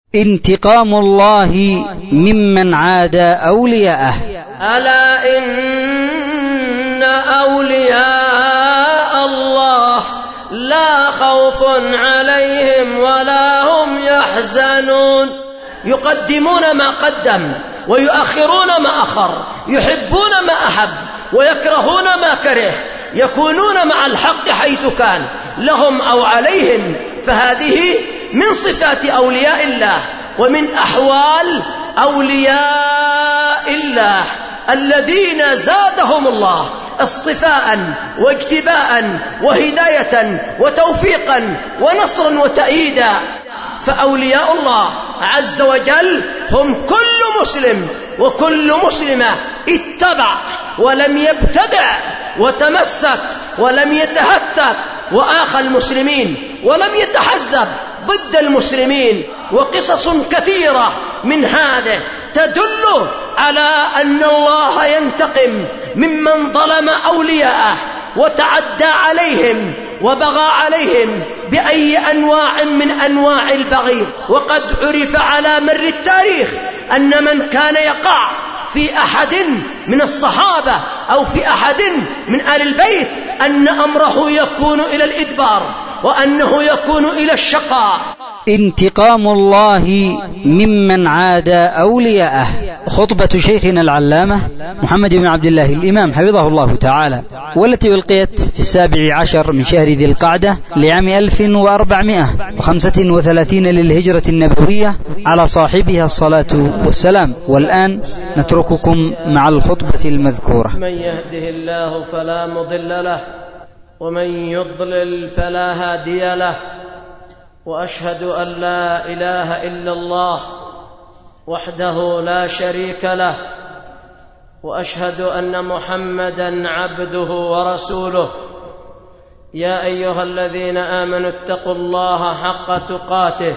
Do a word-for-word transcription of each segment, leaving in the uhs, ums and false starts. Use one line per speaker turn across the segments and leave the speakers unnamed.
انتقام الله ممن عادى أولياءه.
ألا إن أولياء الله لا خوف عليهم ولا هم يحزنون. يقدمون ما قدم ويؤخرون ما أخر، يحبون ما أحب ويكرهون ما كره، يكونون مع الحق حيث كان لهم أو عليهم. فهذه من صفات أولياء الله ومن أحوال أولياء الله الذين زادهم الله اصطفاء واجتباء وهداية وتوفيقا ونصرا وتأييدا. فأولياء الله عز وجل هم كل مسلم وكل مسلمة اتبع ولم يبتدع وتمسك ولم يتهتك وآخى المسلمين ولم يتحزب ضد المسلمين. وقصص كثيرة من هذا تدل على أن الله ينتقم ممن ظلم أولياءه وتعدى عليهم وبغى عليهم بأي أنواع من أنواع البغي. وقد عرف على مر التاريخ أن من كان يقع في أحد من الصحابة أو في أحد من آل البيت أن أمره يكون إلى الإدبار وأنه يكون إلى الشقاء.
انتقام الله ممن عادى أولياءه. خطبة شيخنا العلامة محمد بن عبد الله الإمام حفظه الله تعالى، والتي ألقيت في السابع عشر من شهر ذي القعدة لعام ألف وأربعمائة وخمسة وثلاثين للهجرة النبوية، على صاحبها الصلاة والسلام. والآن نترككم مع الخطبة المذكورة.
من يهده الله فلا مضل له ومن يضلل فلا هادي له، وأشهد أن لا إله إلا الله وحده لا شريك له، وأشهد أن محمدًا عبده ورسوله. يا أيها الذين آمنوا اتقوا الله حق تقاته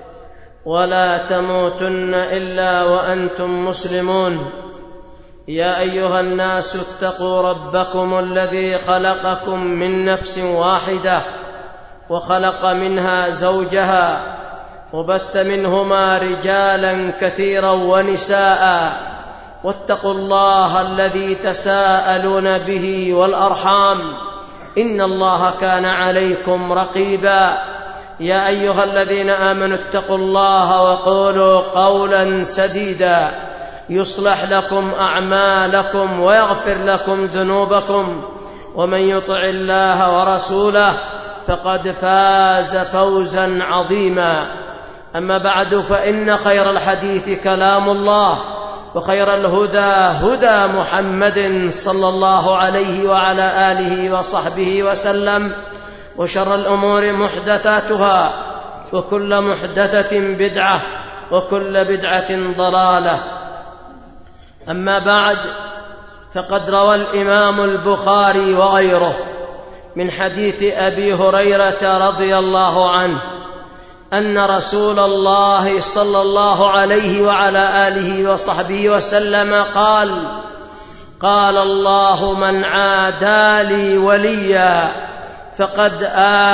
ولا تموتن إلا وأنتم مسلمون. يا أيها الناس اتقوا ربكم الذي خلقكم من نفس واحدة وخلق منها زوجها وبث منهما رجالا كثيرا ونساء، واتقوا الله الذي تساءلون به والأرحام إن الله كان عليكم رقيبا. يا أيها الذين آمنوا اتقوا الله وقولوا قولا سديدا يصلح لكم أعمالكم ويغفر لكم ذنوبكم، ومن يطع الله ورسوله فقد فاز فوزا عظيما. أما بعد، فإن خير الحديث كلام الله، وخير الهدى هدى محمد صلى الله عليه وعلى آله وصحبه وسلم، وشر الأمور محدثاتها، وكل محدثة بدعة، وكل بدعة ضلالة. أما بعد، فقد روى الإمام البخاري وغيره من حديث أبي هريرة رضي الله عنه أن رسول الله صلى الله عليه وعلى آله وصحبه وسلم قال: قال الله: من عادى لي وليا فقد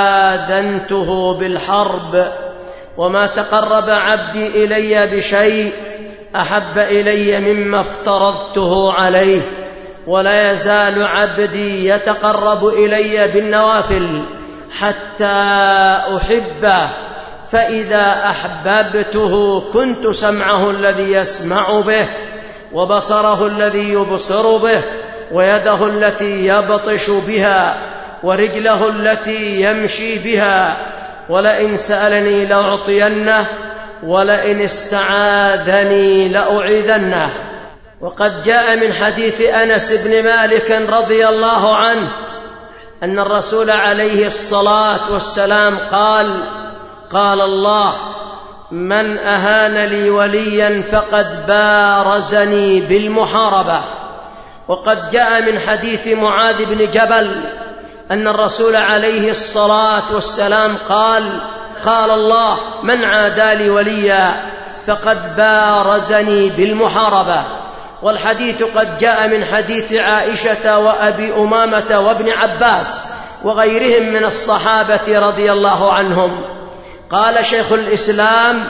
آذنته بالحرب، وما تقرب عبدي إلي بشيء أحب إلي مما افترضته عليه، ولا يزال عبدي يتقرب إلي بالنوافل حتى أحبه، فإذا أحببته كنت سمعه الذي يسمع به، وبصره الذي يبصر به، ويده التي يبطش بها، ورجله التي يمشي بها، ولئن سألني لأعطينه، ولئن استعاذني لأعيذنه. وقد جاء من حديث أنس بن مالك رضي الله عنه أن الرسول عليه الصلاة والسلام قال: قال الله: من أهان لي وليا فقد بارزني بالمحاربة. وقد جاء من حديث معاذ بن جبل أن الرسول عليه الصلاة والسلام قال: قال الله: من عادى لي وليا فقد بارزني بالمحاربة. والحديث قد جاء من حديث عائشة وأبي أمامة وابن عباس وغيرهم من الصحابة رضي الله عنهم. قال شيخ الإسلام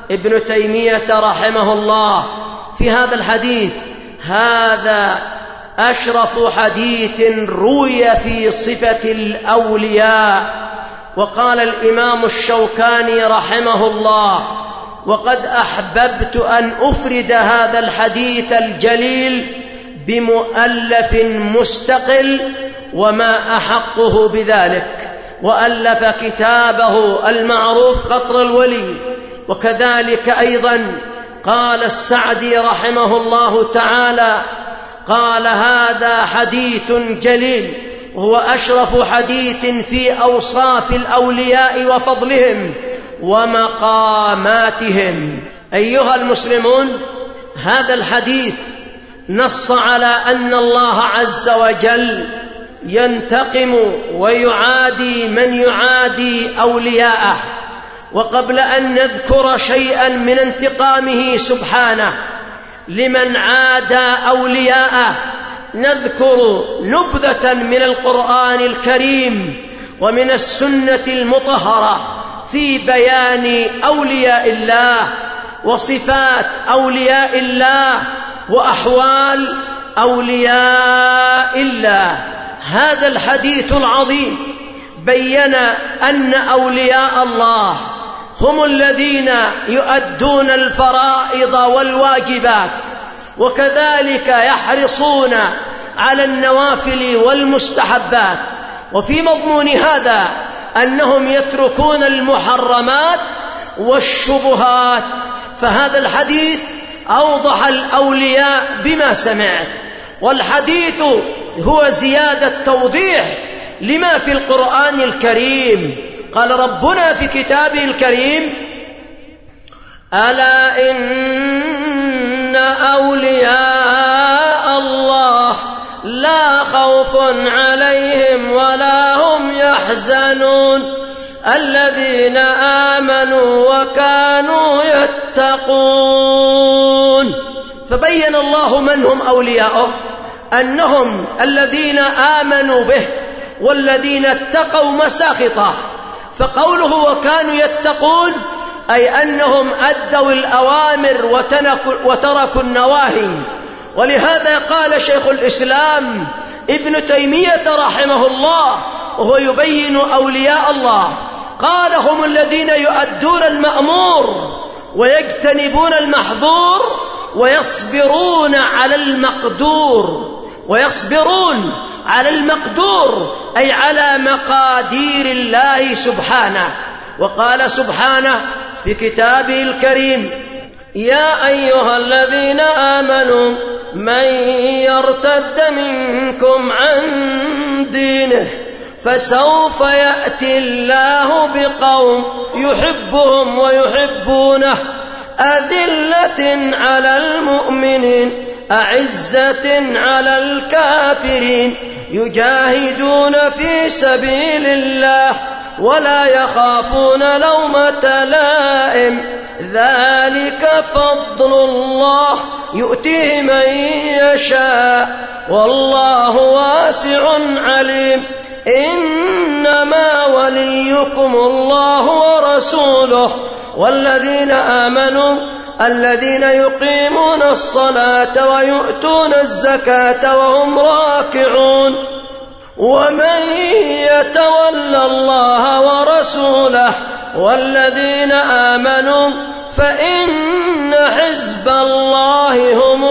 ابن تيمية رحمه الله في هذا الحديث: هذا أشرف حديث روي في صفة الأولياء. وقال الإمام الشوكاني رحمه الله: وقد أحببت أن أفرد هذا الحديث الجليل بمؤلف مستقل، وما أحقه بذلك، وألف كتابه المعروف قطر الولي. وكذلك أيضا قال السعدي رحمه الله تعالى: قال هذا حديث جليل، وهو أشرف حديث في أوصاف الأولياء وفضلهم ومقاماتهم. أيها المسلمون، هذا الحديث نص على أن الله عز وجل ينتقم ويعادي من يعادي أولياءه. وقبل أن نذكر شيئا من انتقامه سبحانه لمن عادى أولياءه، نذكر نبذة من القرآن الكريم ومن السنة المطهرة في بيان أولياء الله وصفات أولياء الله وأحوال أولياء الله. هذا الحديث العظيم بيّن أن أولياء الله هم الذين يؤدون الفرائض والواجبات، وكذلك يحرصون على النوافل والمستحبات، وفي مضمون هذا أنهم يتركون المحرمات والشبهات. فهذا الحديث أوضح الأولياء بما سمعت، والحديث هو زيادة توضيح لما في القرآن الكريم. قال ربنا في كتابه الكريم: ألا إن أولياء الله لا خوف عليهم ولا هم يحزنون الذين آمنوا وكانوا يتقون. فبين الله من هم أولياؤه، أنهم الذين آمنوا به والذين اتقوا مساخطه. فقوله وكانوا يتقون أي أنهم أدوا الأوامر وتركوا النواهي. ولهذا قال شيخ الإسلام ابن تيمية رحمه الله وهو يبين أولياء الله، قال: هم الذين يؤدون المأمور ويجتنبون المحظور ويصبرون على المقدور. ويصبرون على المقدور أي على مقادير الله سبحانه. وقال سبحانه في كتابه الكريم: يا أيها الذين آمنوا من يرتد منكم عن دينه فسوف يأتي الله بقوم يحبهم ويحبونه أذلة على المؤمنين أعزة على الكافرين يجاهدون في سبيل الله ولا يخافون لومة لائم ذلك فضل الله يؤتيه من يشاء والله واسع عليم. إنما وليكم الله ورسوله والذين آمنوا الذين يقيمون الصلاة ويؤتون الزكاة وهم راكعون. ومن يتول الله ورسوله والذين آمنوا فإن حزب الله هم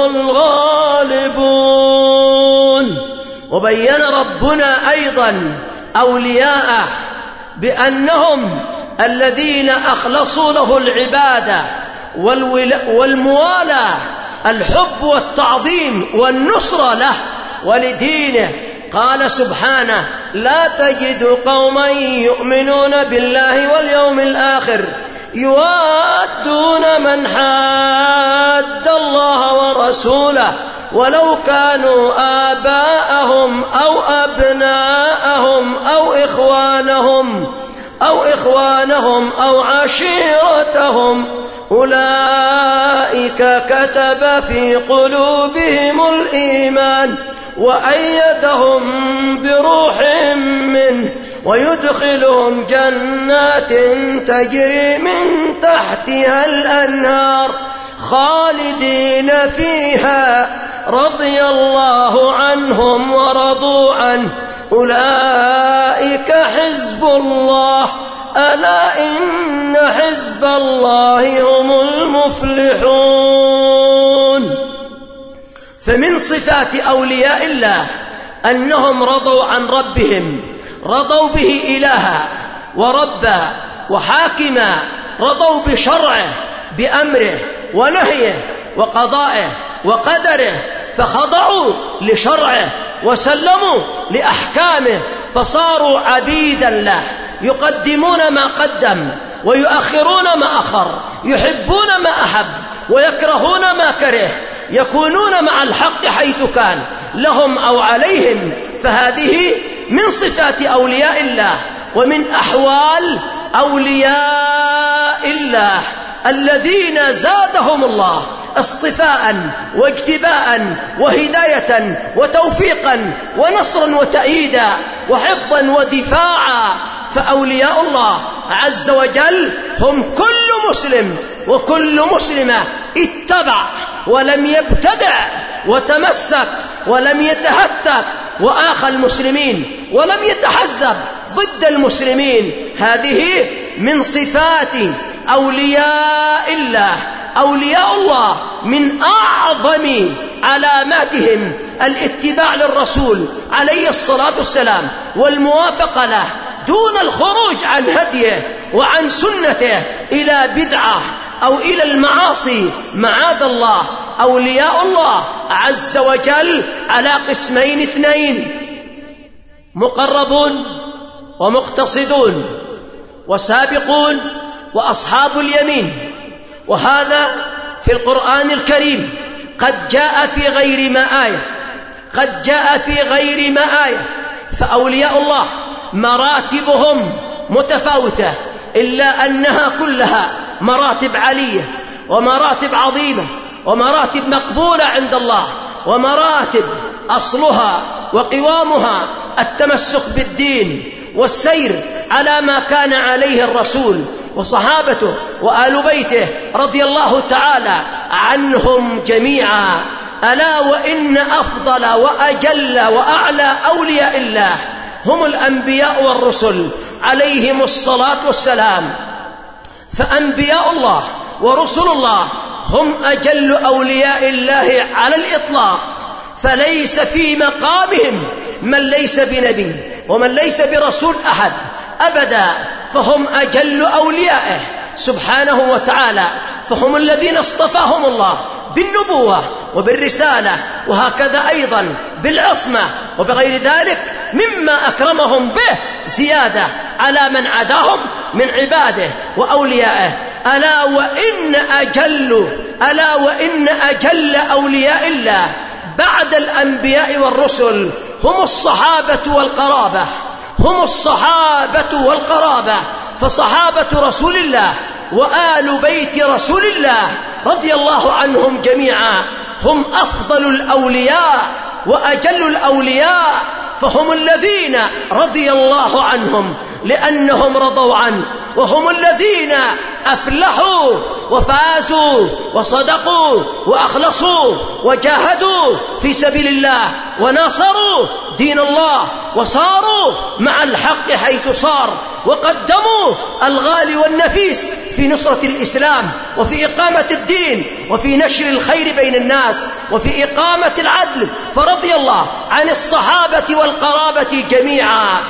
الغالبون. وبين ربنا أيضا أولياءه بأنهم الذين أخلصوا له العبادة والموالاة، الحب والتعظيم والنصرة له ولدينه. قال سبحانه: لا تجد قوما يؤمنون بالله واليوم الآخر يوادون من حاد الله ورسوله ولو كانوا آباءهم أو أبناءهم أو إخوانهم أو إخوانهم أو عشيرتهم أولئك كتب في قلوبهم الإيمان وأيدهم بروح منه ويدخلهم جنات تجري من تحتها الأنهار خالدين فيها رضي الله عنهم ورضوا عنه أولئك حزب الله ألا إن حزب الله هم المفلحون. فمن صفات أولياء الله أنهم رضوا عن ربهم، رضوا به إلها وربا وحاكما، رضوا بشرعه بأمره ونهيه وقضائه وقدره، فخضعوا لشرعه وسلموا لأحكامه، فصاروا عبيدا له، يقدمون ما قدم ويؤخرون ما أخر، يحبون ما أحب ويكرهون ما كره، يكونون مع الحق حيث كان لهم أو عليهم. فهذه من صفات أولياء الله ومن أحوال أولياء الله الذين زادهم الله اصطفاء واجتباء وهداية وتوفيقا ونصرا وتأييدا وحفظا ودفاعا. فأولياء الله عز وجل هم كل مسلم وكل مسلمة اتبع ولم يبتدع وتمسك ولم يتهتك وآخى المسلمين ولم يتحزب ضد المسلمين. هذه من صفات أولياء الله. أولياء الله من أعظم علاماتهم الاتباع للرسول عليه الصلاة والسلام والموافقة له دون الخروج عن هديه وعن سنته إلى بدعة أو إلى المعاصي معاذ الله. أولياء الله عز وجل على قسمين اثنين: مقربون ومقتصدون، وسابقون وأصحاب اليمين. وهذا في القرآن الكريم قد جاء في غير ما آية، قد جاء في غير ما آية. فأولياء الله مراتبهم متفاوتة، إلا أنها كلها مراتب عالية ومراتب عظيمة ومراتب مقبولة عند الله، ومراتب أصلها وقوامها التمسك بالدين والسير على ما كان عليه الرسول وصحابته وآل بيته رضي الله تعالى عنهم جميعا. ألا وإن أفضل وأجل وأعلى أولياء الله هم الأنبياء والرسل عليهم الصلاة والسلام. فأنبياء الله ورسل الله هم أجل أولياء الله على الإطلاق، فليس في مقامهم من ليس بنبي ومن ليس برسول أحد أبدا، فهم أجل أوليائه سبحانه وتعالى. فهم الذين اصطفاهم الله بالنبوة وبالرسالة، وهكذا أيضا بالعصمة وبغير ذلك مما أكرمهم به زيادة على من عداهم من عباده وأوليائه. ألا وإن أجل ألا وإن أجل أولياء الله بعد الأنبياء والرسل هم الصحابة والقرابة، هم الصحابة والقرابة. فصحابة رسول الله وآل بيت رسول الله رضي الله عنهم جميعا هم أفضل الأولياء وأجل الأولياء، فهم الذين رضي الله عنهم لأنهم رضوا عنه، وهم الذين أفلحوا وفازوا وصدقوا وأخلصوا وجاهدوا في سبيل الله وناصروا دين الله وصاروا مع الحق حيث صار، وقدموا الغالي والنفيس في نصرة الإسلام وفي إقامة الدين وفي نشر الخير بين الناس وفي إقامة العدل. فرضي الله عن الصحابة والقرابة جميعا.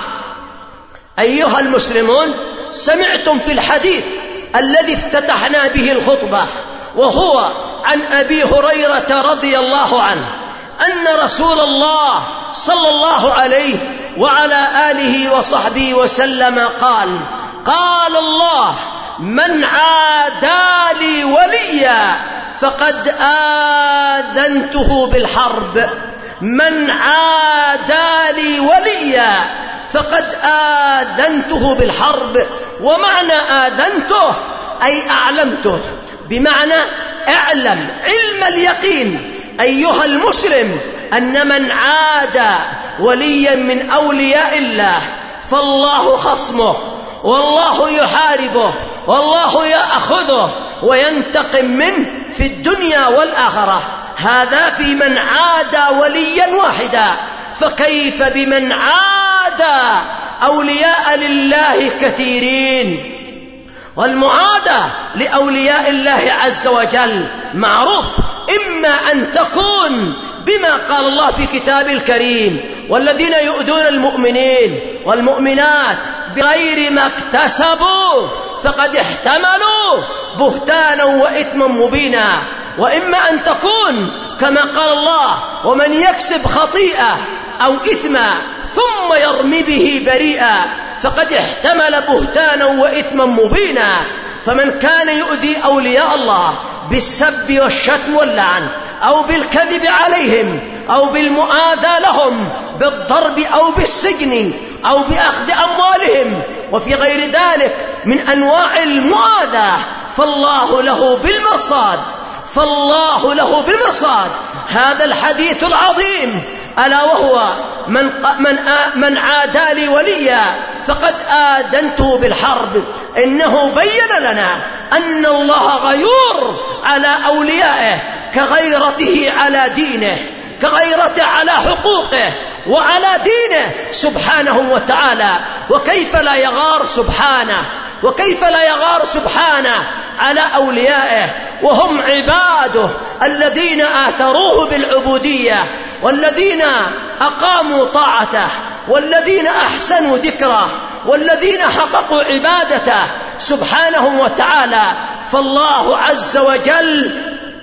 أيها المسلمون، سمعتم في الحديث الذي افتتحنا به الخطبة، وهو عن أبي هريرة رضي الله عنه أن رسول الله صلى الله عليه وعلى آله وصحبه وسلم قال: قال الله: من عادى لي وليا فقد آذنته بالحرب. من عادى لي وليا فقد آذنته بالحرب. ومعنى آذنته أي أعلمته، بمعنى اعلم علم اليقين أيها المسلم أن من عادى وليا من أولياء الله فالله خصمه، والله يحاربه، والله يأخذه وينتقم منه في الدنيا والآخرة. هذا في من عادى وليا واحدا، فكيف بمن عادى أولياء لله كثيرين؟ والمعادة لأولياء الله عز وجل معروف، إما أن تكون بما قال الله في كتابه الكريم: والذين يؤذون المؤمنين والمؤمنات بغير ما اكتسبوا فقد احتملوا بهتانا وإثما مبينا. وإما أن تكون كما قال الله: ومن يكسب خطيئة أو إثما ثم يرمي به بريئا فقد احتمل بهتانا وإثما مبينا. فمن كان يؤذي أولياء الله بالسب والشتم واللعن، أو بالكذب عليهم، أو بالمؤاذاة لهم بالضرب أو بالسجن أو بأخذ أموالهم وفي غير ذلك من أنواع المؤاذاة، فالله له بالمرصاد، فالله له بالمرصاد. هذا الحديث العظيم ألا وهو: من, من, من عادى لي وليا فقد آذنته بالحرب. إنه بين لنا أن الله غيور على أوليائه كغيرته على دينه، كغيرته على حقوقه وعلى دينه سبحانه وتعالى. وكيف لا يغار سبحانه، وكيف لا يغار سبحانه على أوليائه وهم عباده الذين آثروه بالعبودية، والذين أقاموا طاعته، والذين أحسنوا ذكره، والذين حققوا عبادته سبحانه وتعالى. فالله عز وجل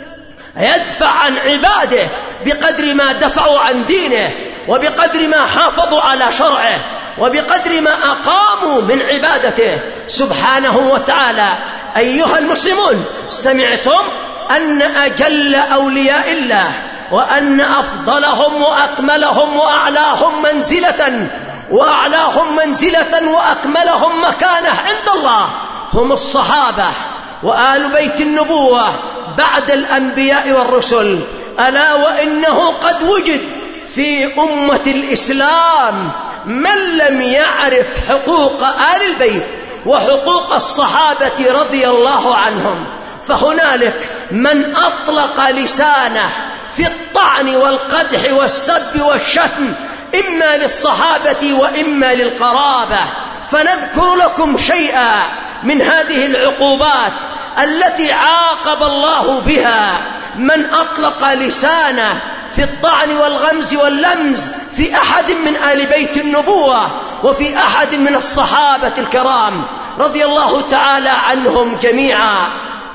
يدفع عن عباده بقدر ما دفعوا عن دينه، وبقدر ما حافظوا على شرعه، وبقدر ما أقاموا من عبادته سبحانه وتعالى. أيها المسلمون، سمعتم أن أجل أولياء الله وأن أفضلهم وأكملهم وأعلاهم منزلة وأعلاهم منزلة وأكملهم مكانة عند الله هم الصحابة وآل بيت النبوة بعد الأنبياء والرسل. ألا وإنه قد وجد في أمة الإسلام من لم يعرف حقوق آل البيت وحقوق الصحابة رضي الله عنهم، فهنالك من أطلق لسانه في الطعن والقدح والسب والشتم إما للصحابة وإما للقرابة. فنذكر لكم شيئا من هذه العقوبات التي عاقب الله بها من أطلق لسانه في الطعن والغمز واللمز في أحد من آل بيت النبوة وفي أحد من الصحابة الكرام رضي الله تعالى عنهم جميعا.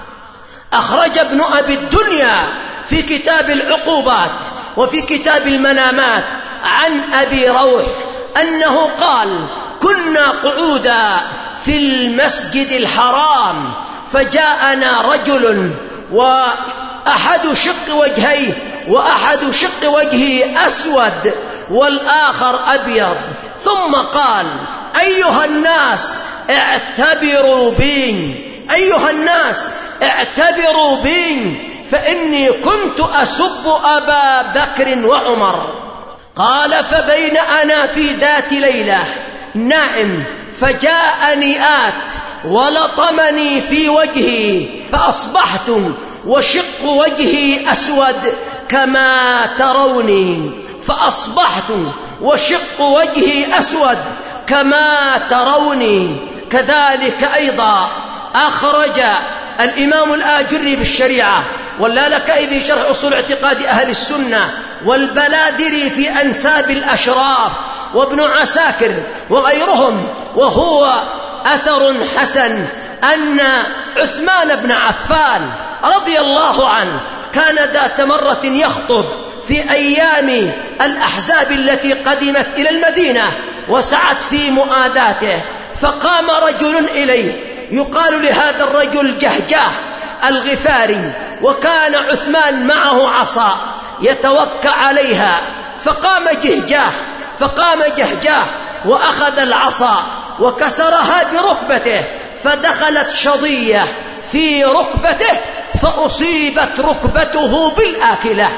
أخرج ابن أبي الدنيا في كتاب العقوبات وفي كتاب المنامات عن أبي روح أنه قال: كنا قعودا في المسجد الحرام فجاءنا رجل وأحد شق وجهيه وأحد شق وجهه أسود والآخر أبيض، ثم قال: أيها الناس اعتبروا بي، أيها الناس اعتبروا بي فإني كنت أسب أبا بكر وعمر. قال: فبين أنا في ذات ليلة نائم فجاءني آت ولطمني في وجهي فأصبحت وشق وجهي أسود كما تروني، فأصبحت وشق وجهي أسود كما تروني. كذلك أيضا أخرج الإمام الآجري بالشريعة واللالكائي في شرح أصول اعتقاد أهل السنة والبلادري في أنساب الأشراف وابن عساكر وغيرهم، وهو أثر حسن أن عثمان بن عفان رضي الله عنه كان ذات مرة يخطب في أيام الأحزاب التي قدمت إلى المدينة وسعت في مؤاداته، فقام رجل إليه يقال لهذا الرجل جهجاه الغفاري، وكان عثمان معه عصا يتوكأ عليها، فقام جهجاه فقام جهجاه وأخذ العصا وكسرها بركبته، فدخلت شظية في ركبته فأصيبت ركبته بالآكلة،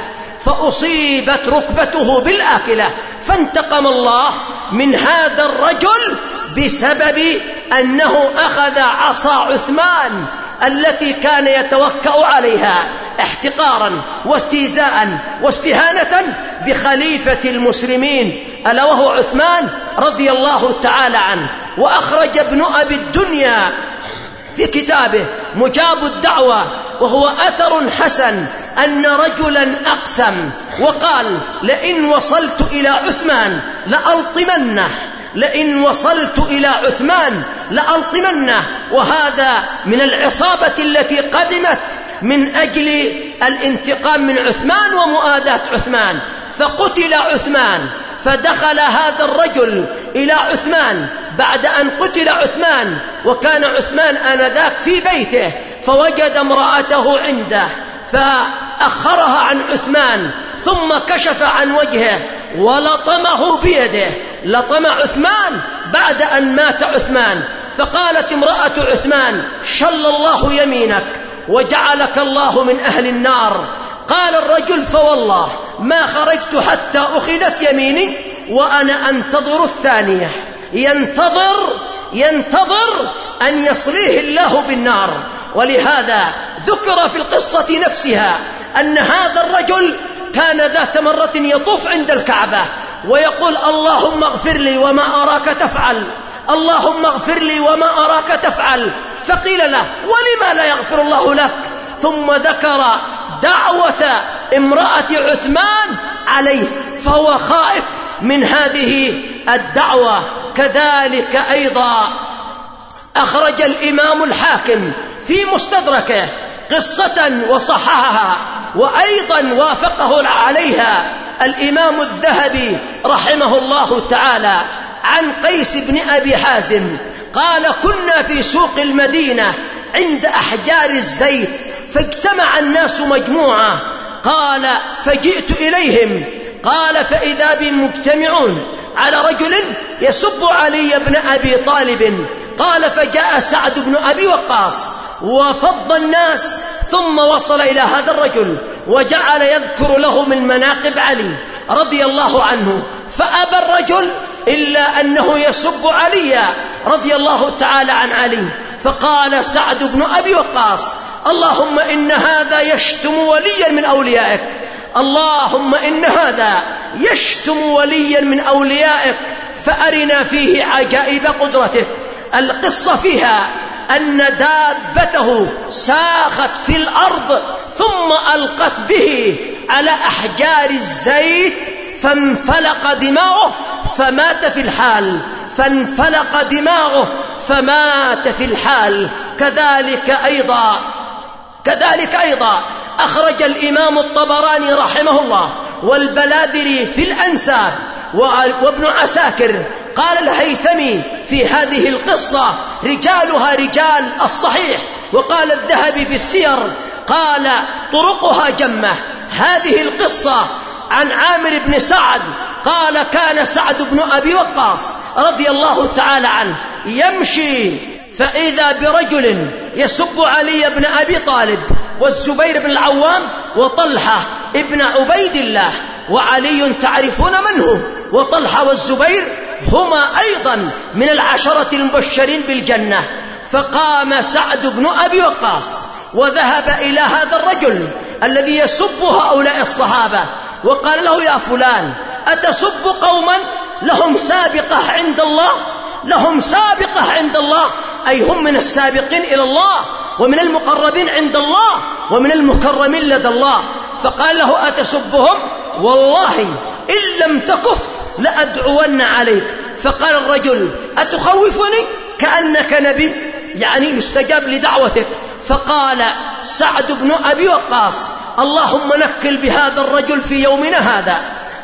فأصيبت ركبته بالآكلة، فانتقم الله من هذا الرجل بسبب أنه أخذ عصا عثمان التي كان يتوكأ عليها احتقارا واستهزاء واستهانة بخليفة المسلمين ألا وهو عثمان رضي الله تعالى عنه. وأخرج ابن أبي الدنيا في كتابه مجاب الدعوة وهو أثر حسن أن رجلا أقسم وقال: لئن وصلت إلى عثمان لألطمنه، لئن وصلت إلى عثمان لألطمنه. وهذا من العصابة التي قدمت من أجل الانتقام من عثمان ومؤاداة عثمان، فقتل عثمان. فدخل هذا الرجل إلى عثمان بعد أن قتل عثمان، وكان عثمان آنذاك في بيته، فوجد امرأته عنده فأخرها عن عثمان، ثم كشف عن وجهه ولطمه بيده، لطم عثمان بعد أن مات عثمان. فقالت امرأة عثمان: شل الله يمينك وجعلك الله من أهل النار. قال الرجل: فوالله ما خرجت حتى أخذت يميني وأنا أنتظر الثانية، ينتظر ينتظر أن يصليه الله بالنار. ولهذا ذكر في القصة نفسها أن هذا الرجل كان ذات مرة يطوف عند الكعبة ويقول: اللهم اغفر لي وما أراك تفعل، اللهم اغفر لي وما أراك تفعل. فقيل له: ولما لا يغفر الله لك؟ ثم ذكر دعوة امرأة عثمان عليه، فهو خائف من هذه الدعوة. كذلك أيضا أخرج الإمام الحاكم في مستدركه قصة وصححها، وأيضا وافقه عليها الإمام الذهبي رحمه الله تعالى، عن قيس بن أبي حازم قال: كنا في سوق المدينة عند أحجار الزيت، فاجتمع الناس مجموعة. قال: فجئت إليهم، قال: فإذا بهم مجتمعون على رجل يسب علي بن أبي طالب. قال: فجاء سعد بن أبي وقاص وفض الناس، ثم وصل إلى هذا الرجل وجعل يذكر له من مناقب علي رضي الله عنه، فأبى الرجل إلا أنه يسب علي رضي الله تعالى عن علي. فقال سعد بن أبي وقاص: اللهم إن هذا يشتم وليا من أوليائك، اللهم إن هذا يشتم وليا من أوليائك، فأرنا فيه عجائب قدرتك. القصة فيها أن دابته ساخت في الأرض ثم ألقت به على أحجار الزيت فانفلق دماغه فمات في الحال، فانفلق دماغه فمات في الحال. كذلك أيضا كذلك أيضا أخرج الإمام الطبراني رحمه الله والبلادري في الأنساب وابن عساكر. قال الهيثمي في هذه القصة: رجالها رجال الصحيح. وقال الذهبي في السير قال: طرقها جمة. هذه القصة عن عامر بن سعد قال: كان سعد بن أبي وقاص رضي الله تعالى عنه يمشي فإذا برجل يسب علي بن أبي طالب والزبير بن العوام وطلحة ابن عبيد الله، وعلي تعرفون من هو، وطلحة والزبير هما أيضا من العشرة المبشرين بالجنة. فقام سعد بن أبي وقاص وذهب إلى هذا الرجل الذي يسب هؤلاء الصحابة وقال له: يا فلان، أتسب قوما لهم سابقة عند الله؟ لهم سابقة عند الله، أي هم من السابقين إلى الله ومن المقربين عند الله ومن المكرمين لدى الله. فقال له: أتسبهم؟ والله إن لم تكف لأدعون عليك. فقال الرجل: أتخوفني كأنك نبي، يعني يستجاب لدعوتك. فقال سعد بن أبي وقاص: اللهم نكل بهذا الرجل في يومنا هذا،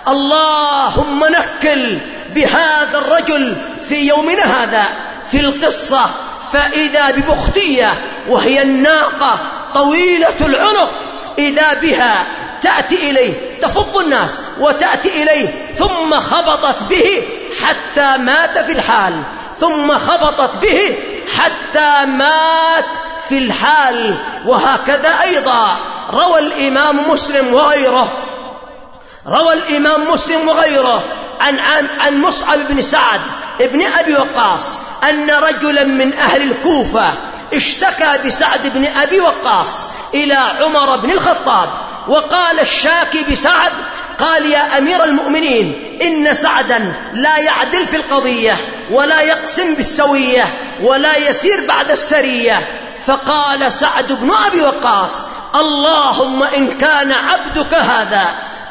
اللهم نكل بهذا الرجل في يومنا هذا. في القصة فإذا ببختية وهي الناقة طويلة العنق، إذا بها تأتي إليه تفض الناس وتأتي إليه، ثم خبطت به حتى مات في الحال، ثم خبطت به حتى مات في الحال. وهكذا أيضا روى الإمام مسلم وغيره روى الإمام مسلم وغيره عن, عن, عن مصعب بن سعد ابن أبي وقاص أن رجلا من أهل الكوفة اشتكى بسعد بن أبي وقاص إلى عمر بن الخطاب، وقال الشاكي بسعد قال: يا أمير المؤمنين، إن سعدا لا يعدل في القضية ولا يقسم بالسوية ولا يسير بعد السرية. فقال سعد بن أبي وقاص: اللهم إن كان عبدك هذا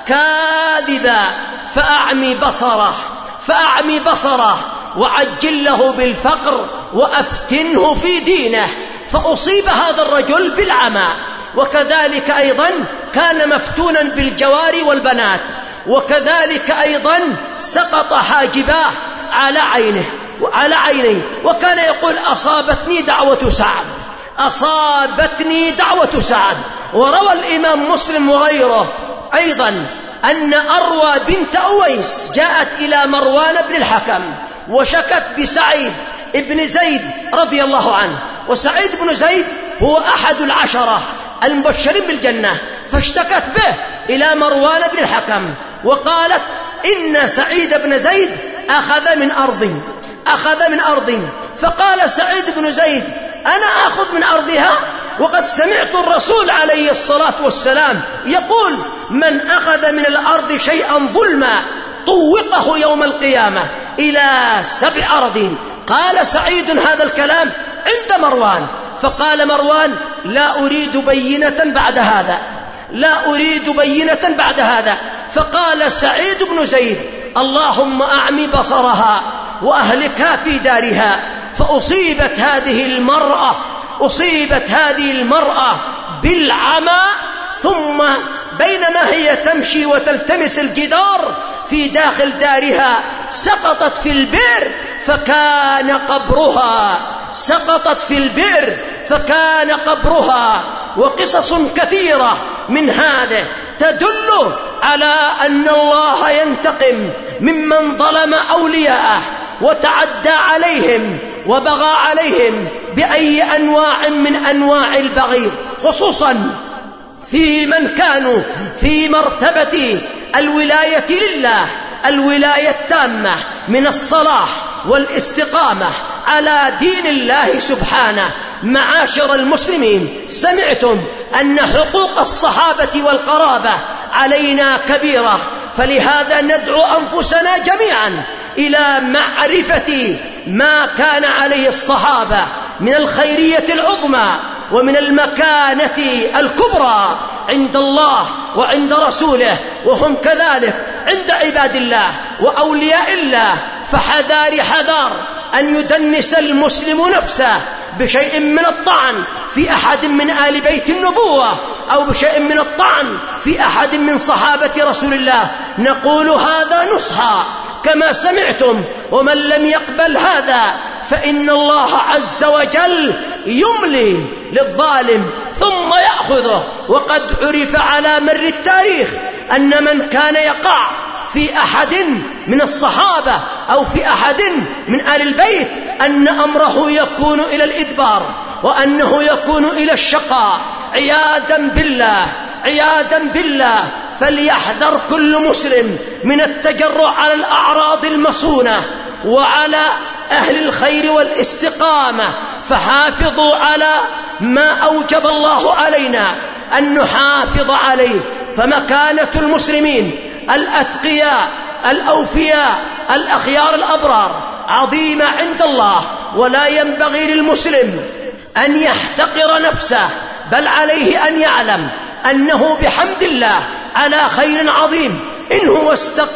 كاذبا فأعمي بصره فأعمي بصره وعجل له بالفقر وأفتنه في دينه. فأصيب هذا الرجل بالعمى، وكذلك أيضا كان مفتونا بالجواري والبنات، وكذلك أيضا سقط حاجباه على عينه وعلى عينيه، وكان يقول: أصابتني دعوة سعد، أصابتني دعوة سعد. وروى الإمام مسلم وغيره أيضا أن أروى بنت أويس جاءت إلى مروان بن الحكم وشكت بسعيد ابن زيد رضي الله عنه، وسعيد بن زيد هو أحد العشرة المبشرين بالجنة، فاشتكت به إلى مروان بن الحكم وقالت: إن سعيد بن زيد أخذ من أرض أخذ من أرض فقال سعيد بن زيد: أنا أخذ من أرضها، وقد سمعت الرسول عليه الصلاة والسلام يقول: من أخذ من الأرض شيئا ظلما طوقه يوم القيامة إلى سبع أراضين. قال سعيد هذا الكلام عند مروان، فقال مروان: لا أريد بينة بعد هذا، لا أريد بينة بعد هذا. فقال سعيد بن زيد: اللهم أعمي بصرها وأهلكها في دارها. فأصيبت هذه المرأة أصيبت هذه المرأة بالعمى، ثم بينما هي تمشي وتلتمس الجدار في داخل دارها سقطت في البئر فكان قبرها سقطت في البئر فكان قبرها. وقصص كثيرة من هذا تدل على أن الله ينتقم ممن ظلم أولياءه وتعدى عليهم وبغى عليهم بأي أنواع من أنواع البغي، خصوصا في من كانوا في مرتبة الولاية لله، الولاية التامة من الصلاح والاستقامة على دين الله سبحانه. معاشر المسلمين، سمعتم أن حقوق الصحابة والقرابة علينا كبيرة، فلهذا ندعو أنفسنا جميعا إلى معرفة ما كان عليه الصحابة من الخيرية العظمى ومن المكانة الكبرى عند الله وعند رسوله، وهم كذلك عند عباد الله وأولياء الله. فحذار حذار أن يدنس المسلم نفسه بشيء من الطعن في أحد من آل بيت النبوة أو بشيء من الطعن في أحد من صحابة رسول الله. نقول هذا نصحا كما سمعتم، ومن لم يقبل هذا فإن الله عز وجل يملي للظالم ثم يأخذه. وقد عرف على مر التاريخ أن من كان يقع في أحد من الصحابة أو في أحد من آل البيت أن أمره يكون إلى الإدبار وأنه يكون إلى الشقاء، عياذا بالله عياذا بالله. فليحذر كل مسلم من التجرع على الأعراض المصونة وعلى أهل الخير والاستقامة، فحافظوا على ما أوجب الله علينا أن نحافظ عليه. فمكانة المسلمين الأتقياء الأوفياء الأخيار الأبرار عظيمة عند الله، ولا ينبغي للمسلم أن يحتقر نفسه، بل عليه أن يعلم أنه بحمد الله على خير عظيم إن هو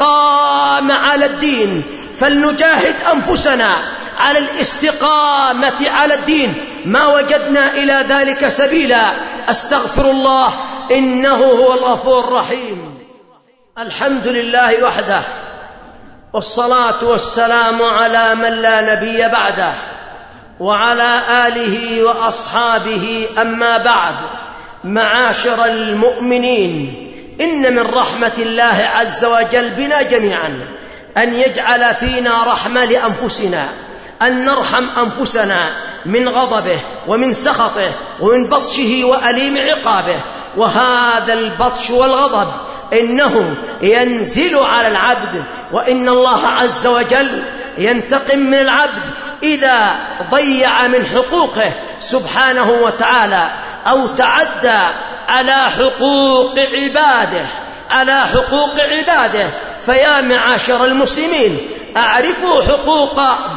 استقام على الدين. فلنجاهد أنفسنا على الاستقامة على الدين ما وجدنا إلى ذلك سبيلا. أستغفر الله إنه هو الغفور الرحيم. الحمد لله وحده، والصلاة والسلام على من لا نبي بعده، وعلى آله وأصحابه. أما بعد، معاشر المؤمنين، إن من رحمة الله عز وجل بنا جميعا أن يجعل فينا رحمة لأنفسنا، أن نرحم أنفسنا من غضبه ومن سخطه ومن بطشه وأليم عقابه. وهذا البطش والغضب إنه ينزل على العبد، وإن الله عز وجل ينتقم من العبد إذا ضيع من حقوقه سبحانه وتعالى أو تعدى على حقوق عباده على حقوق عباده. فيا معاشر المسلمين، أعرفوا حقوق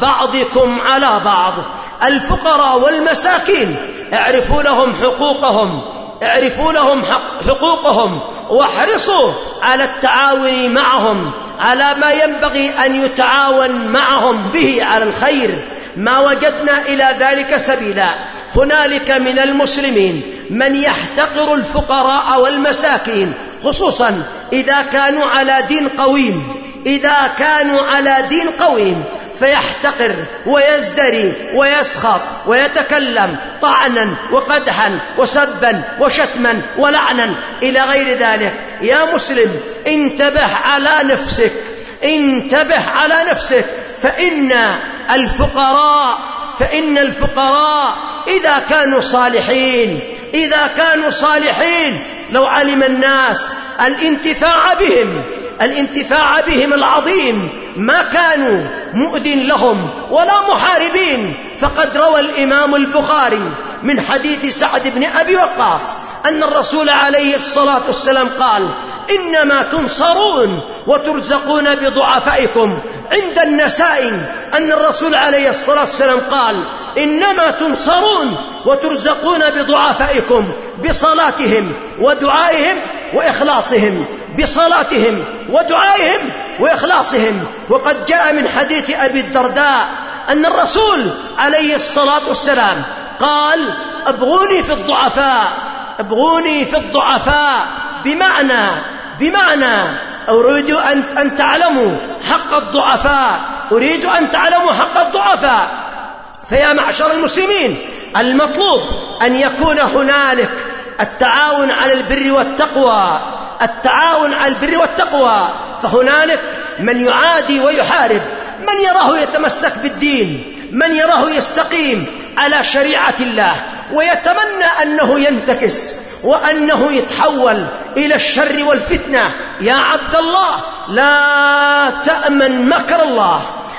بعضكم على بعض. الفقراء والمساكين اعرفوا لهم حقوقهم اعرفوا لهم حقوقهم واحرصوا على التعاون معهم على ما ينبغي أن يتعاون معهم به على الخير. ما وجدنا إلى ذلك سبيلا. هنالك من المسلمين من يحتقر الفقراء والمساكين، خصوصا إذا كانوا على دين قويم إذا كانوا على دين قويم فيحتقر ويزدري ويسخط ويتكلم طعنا وقدحا وسبا وشتما ولعنا إلى غير ذلك. يا مسلم، انتبه على نفسك انتبه على نفسك فإن الفقراء فإن الفقراء إذا كانوا صالحين إذا كانوا صالحين لو علم الناس الانتفاع بهم الانتفاع بهم العظيم ما كانوا مؤذين لهم ولا محاربين. فقد روى الإمام البخاري من حديث سعد بن أبي وقاص أن الرسول عليه الصلاة والسلام قال: إنما تنصرون وترزقون بضعفائكم. عند النسائي أن الرسول عليه الصلاة والسلام قال: إنما تنصرون وترزقون بضعفائكم بصلاتهم ودعائهم وإخلاصهم بصلاتهم ودعائهم وإخلاصهم. وقد جاء من حديث أبي الدرداء أن الرسول عليه الصلاة والسلام قال: ابغوني في الضعفاء ابغوني في الضعفاء بمعنى بمعنى أريد أن, أن تعلموا حق الضعفاء أريد أن تعلموا حق الضعفاء. فيا معشر المسلمين، المطلوب أن يكون هنالك التعاون على البر والتقوى التعاون على البر والتقوى. فهنالك من يعادي ويحارب، من يراه يتمسك بالدين، من يراه يستقيم على شريعة الله ويتمنى أنه ينتكس وأنه يتحول إلى الشر والفتنة. يا عبد الله، لا تأمن مكر الله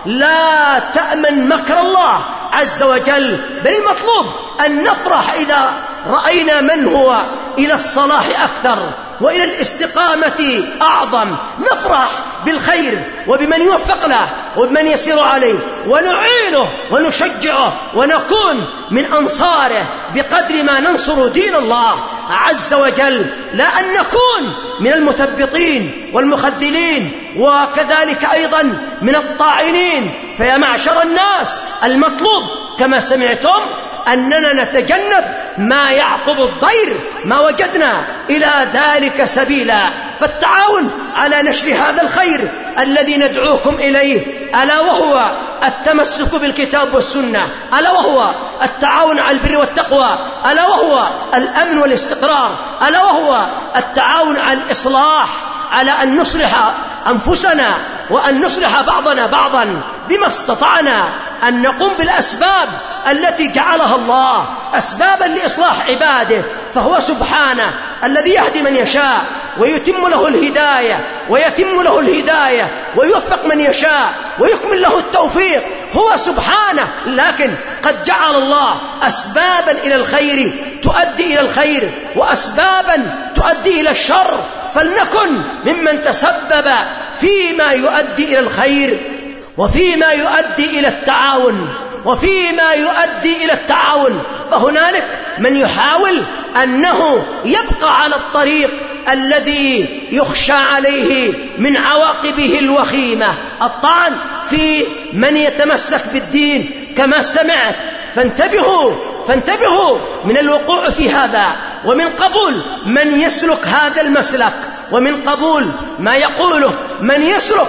لا تأمن مكر الله عز وجل. بل المطلوب أن نفرح إذا رأينا من هو إلى الصلاح أكثر وإلى الاستقامة أعظم. نفرح بالخير وبمن يوفق له وبمن يسير عليه ونعينه ونشجعه ونكون من أنصاره بقدر ما ننصر دين الله عز وجل، لا أن نكون من المثبطين والمخذلين وكذلك أيضا من الطاعنين. فيا معشر الناس، المطلوب كما سمعتم أننا نتجنب ما يعقب الضير ما وجدنا إلى ذلك سبيلا. فالتعاون على نشر هذا الخير الذي ندعوكم إليه، ألا وهو التمسك بالكتاب والسنة، ألا وهو التعاون على البر والتقوى، ألا وهو الأمن والاستقرار، ألا وهو التعاون على الإصلاح، على أن نصلح أنفسنا وأن نصلح بعضنا بعضا بما استطعنا، أن نقوم بالأسباب التي جعلها الله أسبابا لإصلاح عباده. فهو سبحانه الذي يهدي من يشاء ويتم له الهداية ويتم له الهداية ويوفق من يشاء ويكمل له التوفيق، هو سبحانه. لكن قد جعل الله أسبابا إلى الخير تؤدي إلى الخير وأسبابا تؤدي إلى الشر، فلنكن ممن تسبب فيما يؤدي إلى الخير وفيما يؤدي إلى التعاون وفيما يؤدي إلى التعاون. فهنالك من يحاول أنه يبقى على الطريق الذي يخشى عليه من عواقبه الوخيمة، الطعن في من يتمسك بالدين كما سمعت. فانتبهوا فانتبهوا من الوقوع في هذا، ومن قبول من يسلك هذا المسلك، ومن قبول ما يقوله من يسلك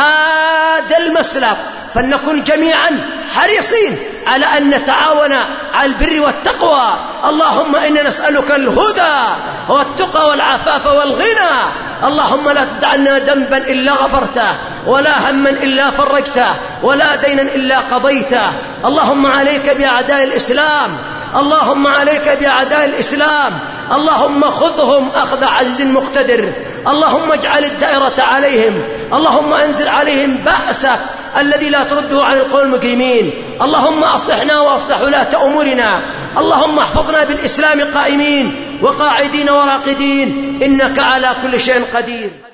هذا المسلك. فلنكن جميعا حريصين على أن نتعاون على البر والتقوى. اللهم إنا نسألك الهدى والتقى والعفاف والغنى. اللهم لا تدع لنا ذنبا إلا غفرته ولا هما إلا فرجته ولا دينا إلا قضيته. اللهم عليك بأعداء الإسلام، اللهم عليك بأعداء الإسلام، اللهم خذهم أخذ عزيز مقتدر، اللهم اجعل الدائرة عليهم، اللهم أنزل عليهم بأسك الذي لا ترده عن القوم المجرمين. اللهم أصلحنا وأصلح ولاة أمورنا، اللهم احفظنا بالإسلام قائمين وقاعدين وراقدين، إنك على كل شيء قدير.